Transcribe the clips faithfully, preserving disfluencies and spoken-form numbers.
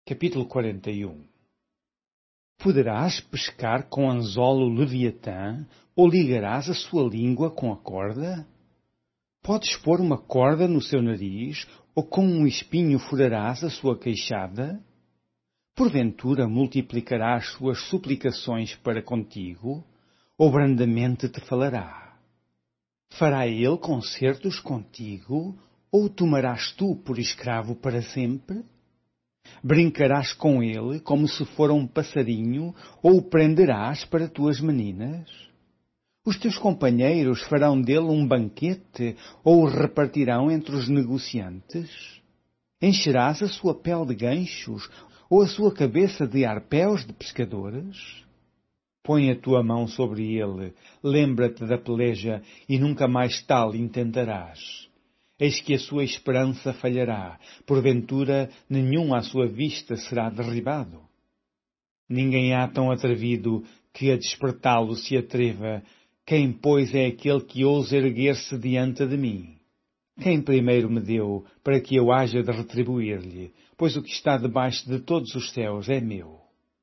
Capítulo quarenta e um. Poderás pescar com anzol o Leviatã, ou ligarás a sua língua com a corda? Podes pôr uma corda no seu nariz, ou com um espinho furarás a sua queixada? Porventura multiplicará as suas suplicações para contigo, ou brandamente te falará? Fará ele concertos contigo, ou o tomarás tu por escravo para sempre? Brincarás com ele como se fora um passarinho, ou o prenderás para tuas meninas? Os teus companheiros farão dele um banquete, ou o repartirão entre os negociantes? Encherás a sua pele de ganchos, ou a sua cabeça de arpéus de pescadores? Põe a tua mão sobre ele, lembra-te da peleja, e nunca mais tal intentarás. Eis que a sua esperança falhará, porventura nenhum à sua vista será derribado. Ninguém há tão atrevido que a despertá-lo se atreva. Quem, pois, é aquele que ousa erguer-se diante de mim? Quem primeiro me deu, para que eu haja de retribuir-lhe, pois o que está debaixo de todos os céus é meu.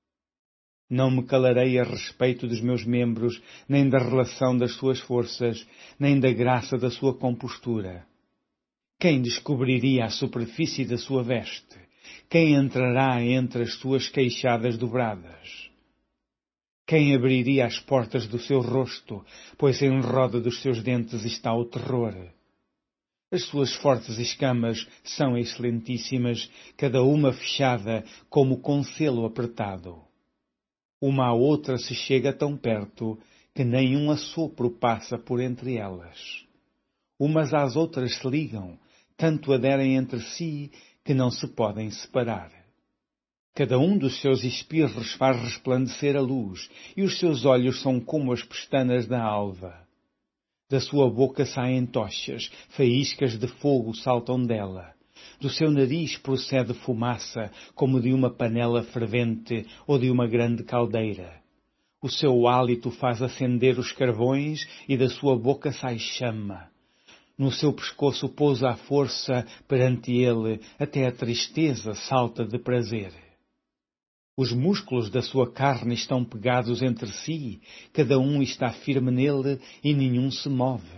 Não me calarei a respeito dos meus membros, nem da relação das suas forças, nem da graça da sua compostura. Quem descobriria a superfície da sua veste? Quem entrará entre as suas queixadas dobradas? Quem abriria as portas do seu rosto, pois em roda dos seus dentes está o terror? As suas fortes escamas são excelentíssimas, cada uma fechada como com selo apertado. Uma à outra se chega tão perto que nem um assopro passa por entre elas. Umas às outras se ligam, tanto aderem entre si que não se podem separar. Cada um dos seus espirros faz resplandecer a luz, e os seus olhos são como as pestanas da alva. Da sua boca saem tochas, faíscas de fogo saltam dela. Do seu nariz procede fumaça, como de uma panela fervente ou de uma grande caldeira. O seu hálito faz acender os carvões, e da sua boca sai chama. No seu pescoço pousa a força, perante ele até a tristeza salta de prazer. Os músculos da sua carne estão pegados entre si, cada um está firme nele e nenhum se move.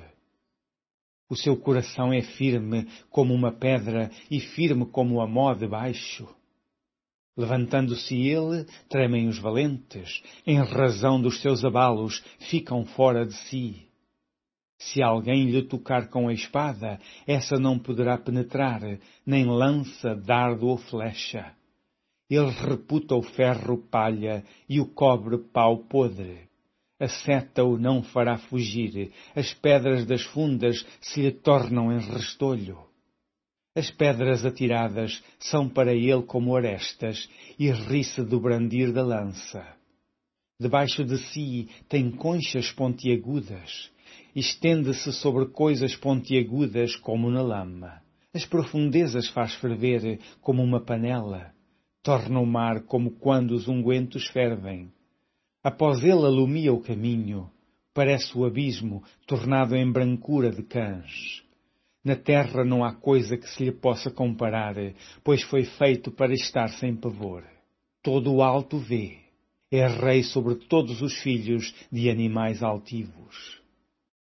O seu coração é firme como uma pedra e firme como a mó de baixo. Levantando-se ele, tremem os valentes, em razão dos seus abalos ficam fora de si. Se alguém lhe tocar com a espada, essa não poderá penetrar, nem lança, dardo ou flecha. Ele reputa o ferro palha e o cobre pau podre. A seta o não fará fugir, as pedras das fundas se lhe tornam em restolho. As pedras atiradas são para ele como arestas, e ri-se do brandir da lança. Debaixo de si tem conchas pontiagudas, estende-se sobre coisas pontiagudas como na lama. As profundezas faz ferver como uma panela, torna o mar como quando os ungüentos fervem. Após ele alumia o caminho, parece o abismo tornado em brancura de cães. Na terra não há coisa que se lhe possa comparar, pois foi feito para estar sem pavor. Todo o alto vê, é rei sobre todos os filhos de animais altivos.